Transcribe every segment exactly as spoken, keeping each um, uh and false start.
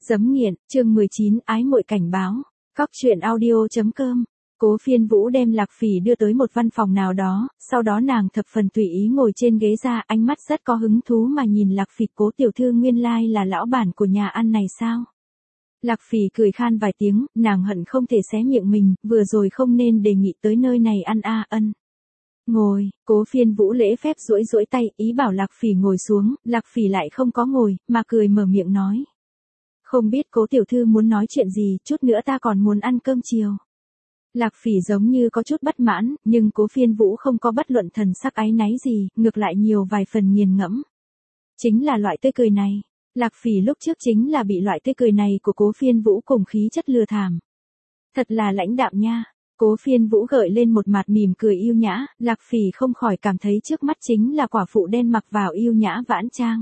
Dấm nghiện, chương mười chín, ái muội cảnh báo. Cóc truyện audio.com. Cố Phiên Vũ đem Lạc Phỉ đưa tới một văn phòng nào đó, sau đó nàng thập phần tùy ý ngồi trên ghế ra, ánh mắt rất có hứng thú mà nhìn Lạc Phỉ. Cố tiểu thư nguyên lai là lão bản của nhà ăn này sao? Lạc Phỉ cười khan vài tiếng, nàng hận không thể xé miệng mình, vừa rồi không nên đề nghị tới nơi này ăn a ân. Ngồi, Cố Phiên Vũ lễ phép duỗi duỗi tay, ý bảo Lạc Phỉ ngồi xuống, Lạc Phỉ lại không có ngồi, mà cười mở miệng nói. Không biết Cố tiểu thư muốn nói chuyện gì, chút nữa ta còn muốn ăn cơm chiều. Lạc Phỉ giống như có chút bất mãn, nhưng Cố Phiên Vũ không có bất luận thần sắc áy náy gì, ngược lại nhiều vài phần nghiền ngẫm. Chính là loại tươi cười này. Lạc Phỉ lúc trước chính là bị loại tươi cười này của Cố Phiên Vũ cùng khí chất lừa thảm. Thật là lãnh đạm nha. Cố Phiên Vũ gợi lên một mặt mỉm cười yêu nhã, Lạc Phỉ không khỏi cảm thấy trước mắt chính là quả phụ đen mặc vào yêu nhã vãn trang.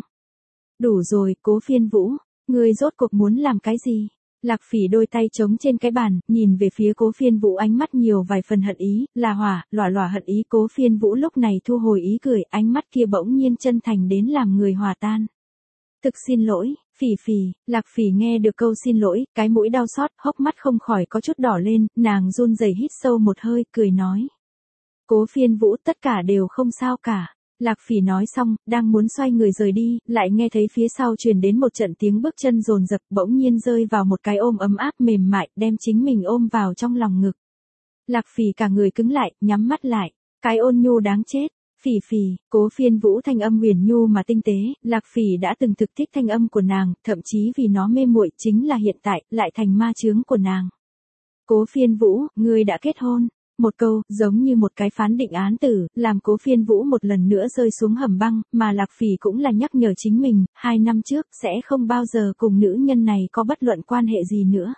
Đủ rồi, Cố Phiên Vũ, ngươi rốt cuộc muốn làm cái gì? Lạc Phỉ đôi tay trống trên cái bàn, nhìn về phía Cố Phiên Vũ ánh mắt nhiều vài phần hận ý, là hỏa, lòa lòa hận ý. Cố Phiên Vũ lúc này thu hồi ý cười, ánh mắt kia bỗng nhiên chân thành đến làm người hòa tan. Thực xin lỗi, Phỉ Phỉ. Lạc Phỉ nghe được câu xin lỗi, cái mũi đau xót, hốc mắt không khỏi có chút đỏ lên, nàng run rẩy hít sâu một hơi, cười nói. Cố Phiên Vũ, tất cả đều không sao cả. Lạc Phỉ nói xong, đang muốn xoay người rời đi, lại nghe thấy phía sau truyền đến một trận tiếng bước chân dồn dập, bỗng nhiên rơi vào một cái ôm ấm áp mềm mại, đem chính mình ôm vào trong lòng ngực. Lạc Phỉ cả người cứng lại, nhắm mắt lại, cái ôn nhu đáng chết. Phỉ Phỉ, Cố Phiên Vũ thanh âm huyền nhu mà tinh tế, Lạc Phỉ đã từng thực thích thanh âm của nàng, thậm chí vì nó mê muội, chính là hiện tại, lại thành ma chướng của nàng. Cố Phiên Vũ, ngươi đã kết hôn. Một câu, giống như một cái phán định án tử, làm Cố Phiên Vũ một lần nữa rơi xuống hầm băng, mà Lạc Phỉ cũng là nhắc nhở chính mình, hai năm trước, sẽ không bao giờ cùng nữ nhân này có bất luận quan hệ gì nữa.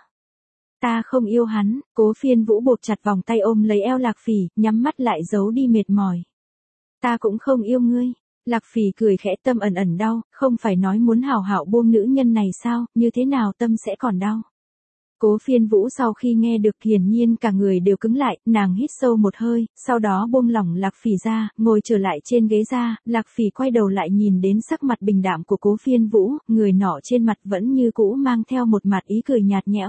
Ta không yêu hắn. Cố Phiên Vũ buộc chặt vòng tay ôm lấy eo Lạc Phỉ, nhắm mắt lại giấu đi mệt mỏi. Ta cũng không yêu ngươi. Lạc Phỉ cười khẽ, tâm ẩn ẩn đau, không phải nói muốn hảo hảo buông nữ nhân này sao, như thế nào tâm sẽ còn đau. Cố Phiên Vũ sau khi nghe được hiển nhiên cả người đều cứng lại, nàng hít sâu một hơi, sau đó buông lỏng Lạc Phỉ ra, ngồi trở lại trên ghế ra, Lạc Phỉ quay đầu lại nhìn đến sắc mặt bình đạm của Cố Phiên Vũ, người nọ trên mặt vẫn như cũ mang theo một mặt ý cười nhạt nhẽo.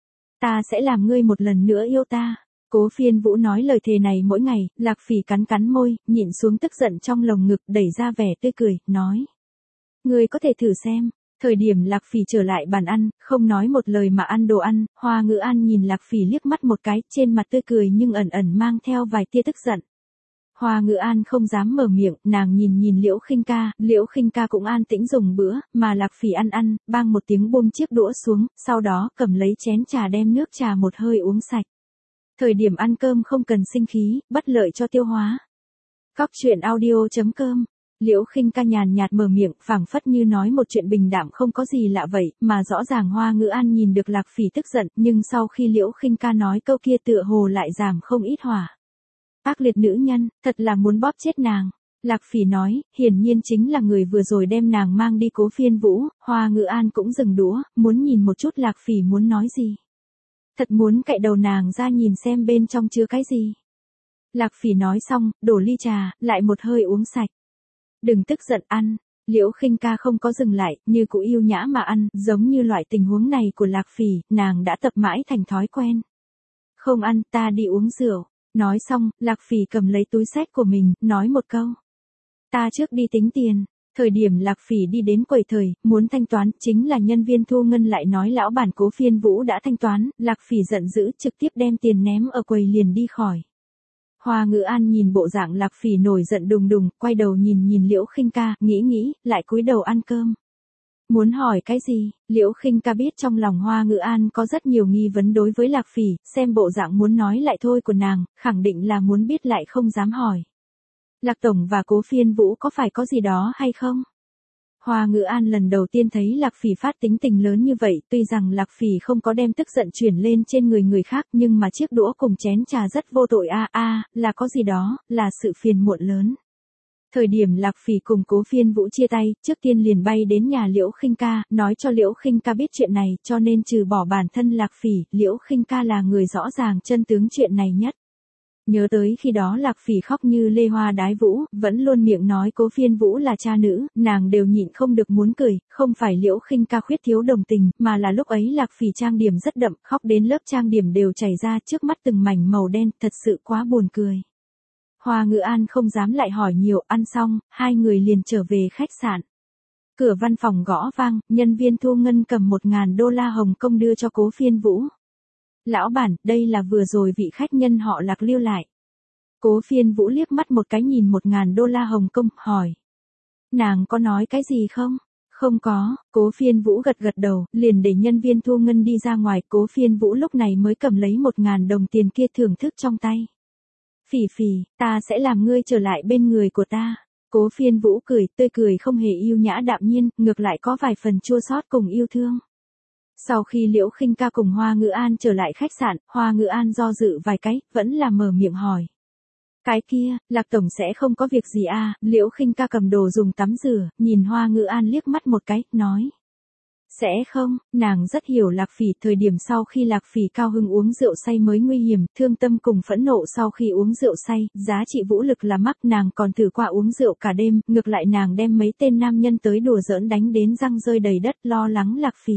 Ta sẽ làm ngươi một lần nữa yêu ta. Cố Phiên Vũ nói lời thề này mỗi ngày, Lạc Phỉ cắn cắn môi, nhịn xuống tức giận trong lồng ngực, đẩy ra vẻ tươi cười, nói. Ngươi có thể thử xem. Thời điểm Lạc Phỉ trở lại bàn ăn, không nói một lời mà ăn đồ ăn, Hoa Ngữ An nhìn Lạc Phỉ liếc mắt một cái, trên mặt tươi cười nhưng ẩn ẩn mang theo vài tia tức giận. Hoa Ngữ An không dám mở miệng, nàng nhìn nhìn Liễu Khinh Ca, Liễu Khinh Ca cũng an tĩnh dùng bữa, mà Lạc Phỉ ăn ăn, bang một tiếng buông chiếc đũa xuống, sau đó cầm lấy chén trà đem nước trà một hơi uống sạch. Thời điểm ăn cơm không cần sinh khí, bất lợi cho tiêu hóa. Cóc truyện audio.com. Liễu Khinh Ca nhàn nhạt mở miệng, phảng phất như nói một chuyện bình đạm không có gì lạ vậy, mà rõ ràng Hoa Ngữ An nhìn được Lạc Phỉ tức giận, nhưng sau khi Liễu Khinh Ca nói câu kia tựa hồ lại giảm không ít hỏa. Ác liệt nữ nhân, thật là muốn bóp chết nàng. Lạc Phỉ nói, hiển nhiên chính là người vừa rồi đem nàng mang đi Cố Phiên Vũ. Hoa Ngữ An cũng dừng đũa, muốn nhìn một chút Lạc Phỉ muốn nói gì. Thật muốn cạy đầu nàng ra nhìn xem bên trong chứa cái gì. Lạc Phỉ nói xong, đổ ly trà, lại một hơi uống sạch. Đừng tức giận, ăn. Liễu Khinh Ca không có dừng lại, như cụ yêu nhã mà ăn, giống như loại tình huống này của Lạc Phỉ, nàng đã tập mãi thành thói quen. Không ăn, ta đi uống rượu. Nói xong, Lạc Phỉ cầm lấy túi xách của mình, nói một câu. Ta trước đi tính tiền. Thời điểm Lạc Phỉ đi đến quầy thời, muốn thanh toán, chính là nhân viên thu ngân lại nói lão bản Cố Phiên Vũ đã thanh toán, Lạc Phỉ giận dữ trực tiếp đem tiền ném ở quầy liền đi khỏi. Hoa Ngữ An nhìn bộ dạng Lạc Phỉ nổi giận đùng đùng, quay đầu nhìn nhìn Liễu Khinh Ca, nghĩ nghĩ, lại cúi đầu ăn cơm. Muốn hỏi cái gì? Liễu Khinh Ca biết trong lòng Hoa Ngữ An có rất nhiều nghi vấn đối với Lạc Phỉ, xem bộ dạng muốn nói lại thôi của nàng, khẳng định là muốn biết lại không dám hỏi. Lạc Tổng và Cố Phiên Vũ có phải có gì đó hay không? Hoa Ngữ An lần đầu tiên thấy Lạc Phỉ phát tính tình lớn như vậy, tuy rằng Lạc Phỉ không có đem tức giận chuyển lên trên người người khác, nhưng mà chiếc đũa cùng chén trà rất vô tội a a, à, là có gì đó, là sự phiền muộn lớn. Thời điểm Lạc Phỉ cùng Cố Phiên Vũ chia tay, trước tiên liền bay đến nhà Liễu Khinh Ca, nói cho Liễu Khinh Ca biết chuyện này, cho nên trừ bỏ bản thân Lạc Phỉ, Liễu Khinh Ca là người rõ ràng chân tướng chuyện này nhất. Nhớ tới khi đó Lạc Phỉ khóc như lê hoa đái vũ, vẫn luôn miệng nói Cố Phiên Vũ là cha nữ, nàng đều nhịn không được muốn cười, không phải Liễu Khinh Ca khuyết thiếu đồng tình, mà là lúc ấy Lạc Phỉ trang điểm rất đậm, khóc đến lớp trang điểm đều chảy ra trước mắt từng mảnh màu đen, thật sự quá buồn cười. Hoa Ngữ An không dám lại hỏi nhiều, ăn xong, hai người liền trở về khách sạn. Cửa văn phòng gõ vang, nhân viên thu ngân cầm một ngàn đô la Hồng Kông đưa cho Cố Phiên Vũ. Lão bản, đây là vừa rồi vị khách nhân họ Lạc lưu lại. Cố Phiên Vũ liếc mắt một cái nhìn một ngàn đô la Hồng Kông, hỏi. Nàng có nói cái gì không? Không có, Cố Phiên Vũ gật gật đầu, liền để nhân viên thu ngân đi ra ngoài. Cố Phiên Vũ lúc này mới cầm lấy một ngàn đồng tiền kia thưởng thức trong tay. Phỉ Phỉ, ta sẽ làm ngươi trở lại bên người của ta. Cố Phiên Vũ cười, tươi cười không hề yêu nhã đạm nhiên, ngược lại có vài phần chua xót cùng yêu thương. Sau khi Liễu Khinh Ca cùng Hoa Ngữ An trở lại khách sạn, Hoa Ngữ An do dự vài cái, vẫn là mở miệng hỏi. Cái kia, Lạc tổng sẽ không có việc gì à? Liễu Khinh Ca cầm đồ dùng tắm rửa, nhìn Hoa Ngữ An liếc mắt một cái, nói. Sẽ không, nàng rất hiểu Lạc Phỉ, thời điểm sau khi Lạc Phỉ cao hưng uống rượu say mới nguy hiểm, thương tâm cùng phẫn nộ sau khi uống rượu say, giá trị vũ lực là mắc, nàng còn thử qua uống rượu cả đêm, ngược lại nàng đem mấy tên nam nhân tới đùa giỡn đánh đến răng rơi đầy đất, lo lắng Lạc Phỉ.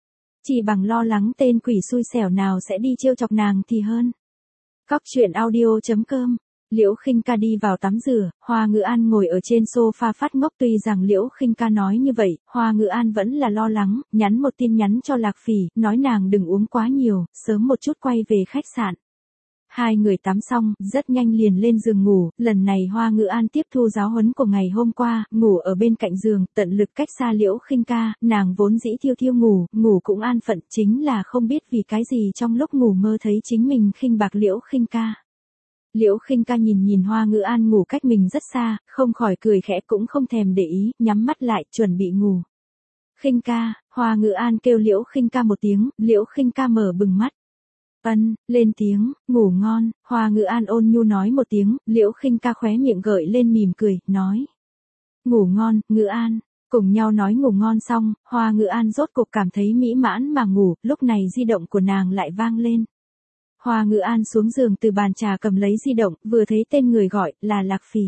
Chỉ bằng lo lắng tên quỷ xui xẻo nào sẽ đi trêu chọc nàng thì hơn. Cóc truyện audio chấm com. Liễu Khinh Ca đi vào tắm rửa, Hoa Ngữ An ngồi ở trên sofa phát ngốc, tuy rằng Liễu Khinh Ca nói như vậy, Hoa Ngữ An vẫn là lo lắng, nhắn một tin nhắn cho Lạc Phỉ, nói nàng đừng uống quá nhiều, sớm một chút quay về khách sạn. Hai người tắm xong, rất nhanh liền lên giường ngủ, lần này Hoa Ngữ An tiếp thu giáo huấn của ngày hôm qua, ngủ ở bên cạnh giường, tận lực cách xa Liễu Khinh Ca, nàng vốn dĩ thiêu thiêu ngủ, ngủ cũng an phận, chính là không biết vì cái gì trong lúc ngủ mơ thấy chính mình khinh bạc Liễu Khinh Ca. Liễu Khinh Ca nhìn nhìn Hoa Ngữ An ngủ cách mình rất xa, không khỏi cười khẽ cũng không thèm để ý, nhắm mắt lại, chuẩn bị ngủ. Khinh Ca, Hoa Ngữ An kêu Liễu Khinh Ca một tiếng, Liễu Khinh Ca mở bừng mắt. Ân, lên tiếng, ngủ ngon, Hoa Ngữ An ôn nhu nói một tiếng, Liễu Khinh Ca khóe miệng gợi lên mỉm cười, nói. Ngủ ngon, Ngữ An, cùng nhau nói ngủ ngon xong, Hoa Ngữ An rốt cuộc cảm thấy mỹ mãn mà ngủ, lúc này di động của nàng lại vang lên. Hoa Ngữ An xuống giường từ bàn trà cầm lấy di động, vừa thấy tên người gọi, là Lạc Phỉ.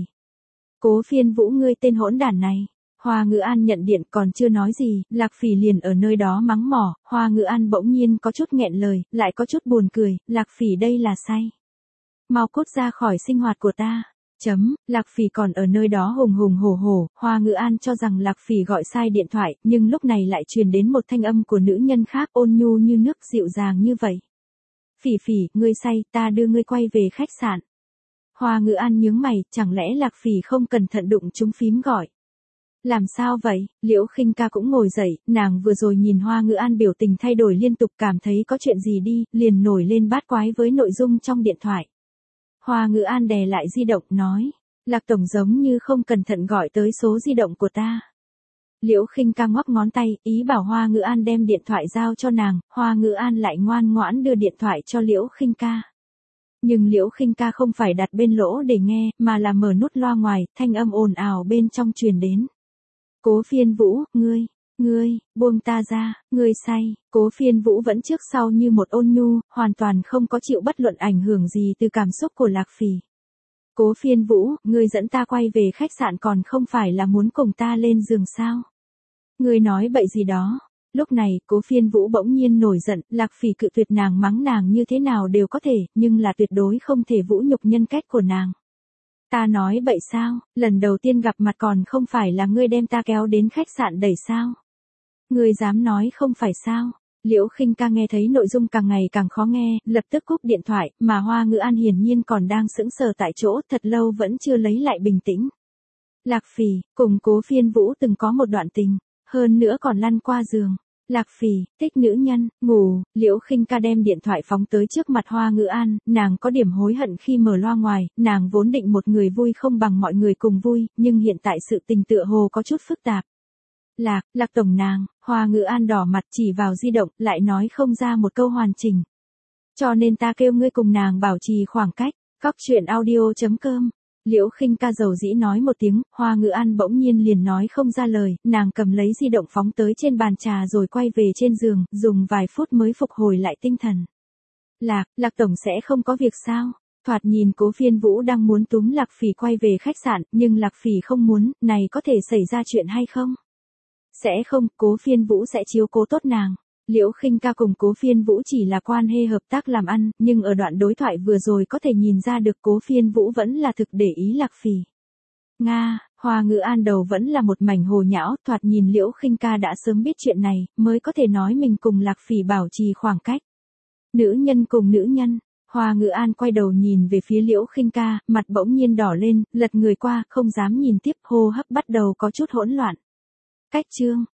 Cố Phiên Vũ, ngươi tên hỗn đản này. Hoa Ngữ An nhận điện còn chưa nói gì, Lạc Phỉ liền ở nơi đó mắng mỏ, Hoa Ngữ An bỗng nhiên có chút nghẹn lời, lại có chút buồn cười, Lạc Phỉ đây là say. Mau cút ra khỏi sinh hoạt của ta. Chấm, Lạc Phỉ còn ở nơi đó hùng hùng hổ hổ, Hoa Ngữ An cho rằng Lạc Phỉ gọi sai điện thoại, nhưng lúc này lại truyền đến một thanh âm của nữ nhân khác ôn nhu như nước, dịu dàng như vậy. Phỉ Phỉ, ngươi say, ta đưa ngươi quay về khách sạn. Hoa Ngữ An nhướng mày, chẳng lẽ Lạc Phỉ không cẩn thận đụng trúng phím gọi. Làm sao vậy? Liễu Khinh Ca cũng ngồi dậy, nàng vừa rồi nhìn Hoa Ngữ An biểu tình thay đổi liên tục, cảm thấy có chuyện gì đi, liền nổi lên bát quái với nội dung trong điện thoại. Hoa Ngữ An đè lại di động, nói, Lạc tổng giống như không cẩn thận gọi tới số di động của ta. Liễu Khinh Ca ngoắc ngón tay, ý bảo Hoa Ngữ An đem điện thoại giao cho nàng, Hoa Ngữ An lại ngoan ngoãn đưa điện thoại cho Liễu Khinh Ca. Nhưng Liễu Khinh Ca không phải đặt bên lỗ để nghe, mà là mở nút loa ngoài, thanh âm ồn ào bên trong truyền đến. Cố Phiên Vũ, ngươi, ngươi, buông ta ra, ngươi say. Cố Phiên Vũ vẫn trước sau như một ôn nhu, hoàn toàn không có chịu bất luận ảnh hưởng gì từ cảm xúc của Lạc Phỉ. Cố Phiên Vũ, ngươi dẫn ta quay về khách sạn còn không phải là muốn cùng ta lên giường sao? Ngươi nói bậy gì đó? Lúc này, Cố Phiên Vũ bỗng nhiên nổi giận, Lạc Phỉ cự tuyệt nàng mắng nàng như thế nào đều có thể, nhưng là tuyệt đối không thể vũ nhục nhân cách của nàng. Ta nói bậy sao? Lần đầu tiên gặp mặt còn không phải là ngươi đem ta kéo đến khách sạn đẩy sao? Ngươi dám nói không phải sao? Liễu Khinh Ca nghe thấy nội dung càng ngày càng khó nghe, lập tức cúp điện thoại, mà Hoa Ngữ An hiển nhiên còn đang sững sờ tại chỗ, thật lâu vẫn chưa lấy lại bình tĩnh. Lạc Phỉ, cùng Cố Phiên Vũ từng có một đoạn tình, hơn nữa còn lăn qua giường. Lạc Phỉ, thích nữ nhân, ngủ, Liễu Khinh Ca đem điện thoại phóng tới trước mặt Hoa Ngữ An, nàng có điểm hối hận khi mở loa ngoài, nàng vốn định một người vui không bằng mọi người cùng vui, nhưng hiện tại sự tình tựa hồ có chút phức tạp. Lạc, Lạc tổng nàng, Hoa Ngữ An đỏ mặt chỉ vào di động, lại nói không ra một câu hoàn chỉnh. Cho nên ta kêu ngươi cùng nàng bảo trì khoảng cách, cóc truyện audio chấm com. Liễu Khinh Ca dầu dĩ nói một tiếng, Hoa Ngữ An bỗng nhiên liền nói không ra lời, nàng cầm lấy di động phóng tới trên bàn trà rồi quay về trên giường, dùng vài phút mới phục hồi lại tinh thần. Lạc, Lạc tổng sẽ không có việc sao? Thoạt nhìn Cố Phiên Vũ đang muốn túm Lạc Phỉ quay về khách sạn, nhưng Lạc Phỉ không muốn, này có thể xảy ra chuyện hay không? Sẽ không, Cố Phiên Vũ sẽ chiếu cố tốt nàng. Liễu Khinh Ca cùng Cố Phiên Vũ chỉ là quan hệ hợp tác làm ăn, nhưng ở đoạn đối thoại vừa rồi có thể nhìn ra được Cố Phiên Vũ vẫn là thực để ý Lạc Phỉ. Nga, Hoa Ngữ An đầu vẫn là một mảnh hồ nhão, thoạt nhìn Liễu Khinh Ca đã sớm biết chuyện này, mới có thể nói mình cùng Lạc Phỉ bảo trì khoảng cách. Nữ nhân cùng nữ nhân, Hoa Ngữ An quay đầu nhìn về phía Liễu Khinh Ca, mặt bỗng nhiên đỏ lên, lật người qua, không dám nhìn tiếp, hô hấp bắt đầu có chút hỗn loạn. Cách chương